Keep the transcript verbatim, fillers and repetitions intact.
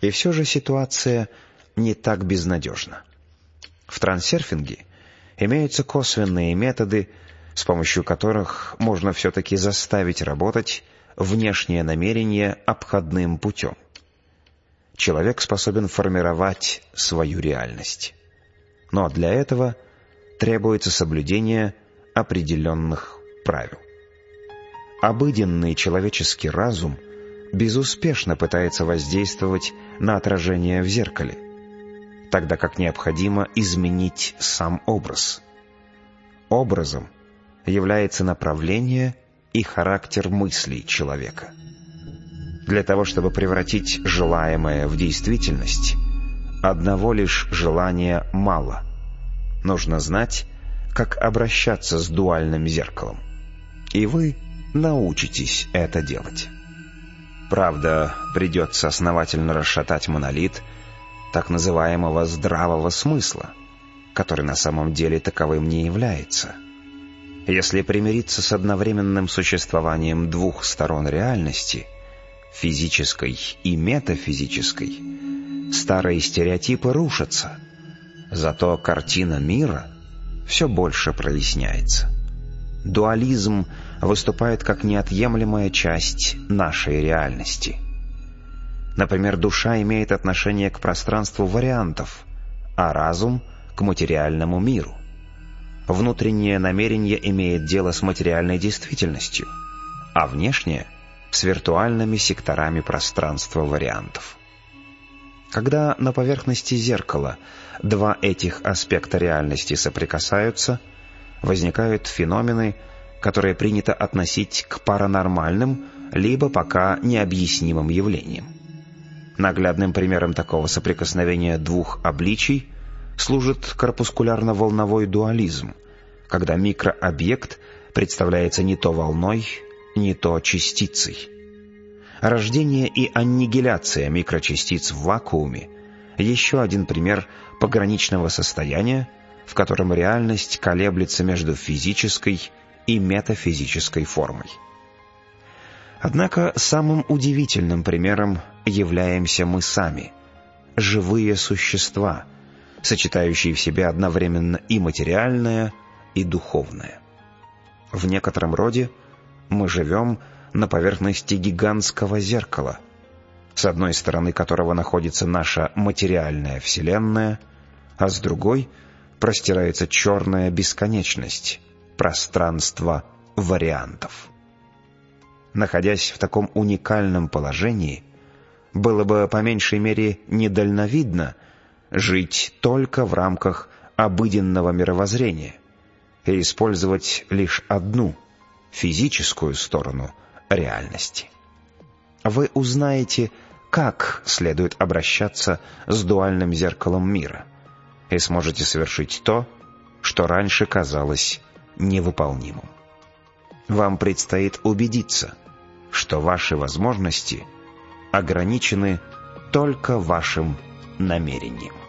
И все же ситуация не так безнадежна. В трансерфинге имеются косвенные методы, с помощью которых можно все-таки заставить работать внешнее намерение обходным путем. Человек способен формировать свою реальность. Но для этого требуется соблюдение определенных правил. Обыденный человеческий разум безуспешно пытается воздействовать на отражение в зеркале, тогда как необходимо изменить сам образ. Образом является направление и характер мыслей человека. Для того, чтобы превратить желаемое в действительность, одного лишь желания мало. Нужно знать, как обращаться с дуальным зеркалом. И вы научитесь это делать. Правда, придется основательно расшатать монолит так называемого здравого смысла, который на самом деле таковым не является. Если примириться с одновременным существованием двух сторон реальности, физической и метафизической, старые стереотипы рушатся, зато картина мира все больше проясняется. Дуализм выступает как неотъемлемая часть нашей реальности. Например, душа имеет отношение к пространству вариантов, а разум — к материальному миру. Внутреннее намерение имеет дело с материальной действительностью, а внешнее — с виртуальными секторами пространства вариантов. Когда на поверхности зеркала два этих аспекта реальности соприкасаются, возникают феномены, которые принято относить к паранормальным, либо пока необъяснимым явлениям. Наглядным примером такого соприкосновения двух обличий служит корпускулярно-волновой дуализм, когда микрообъект представляется не то волной, не то частицей. Рождение и аннигиляция микрочастиц в вакууме — еще один пример пограничного состояния, в котором реальность колеблется между физической и метафизической формой. Однако самым удивительным примером являемся мы сами, живые существа, сочетающие в себе одновременно и материальное, и духовное. В некотором роде мы живем на поверхности гигантского зеркала, с одной стороны которого находится наша материальная вселенная, а с другой простирается черная бесконечность, пространство вариантов. Находясь в таком уникальном положении, было бы по меньшей мере недальновидно жить только в рамках обыденного мировоззрения и использовать лишь одну, физическую сторону реальности. Вы узнаете, как следует обращаться с дуальным зеркалом мира, и сможете совершить то, что раньше казалось невыполнимым. Вам предстоит убедиться, что ваши возможности ограничены только вашим намерением.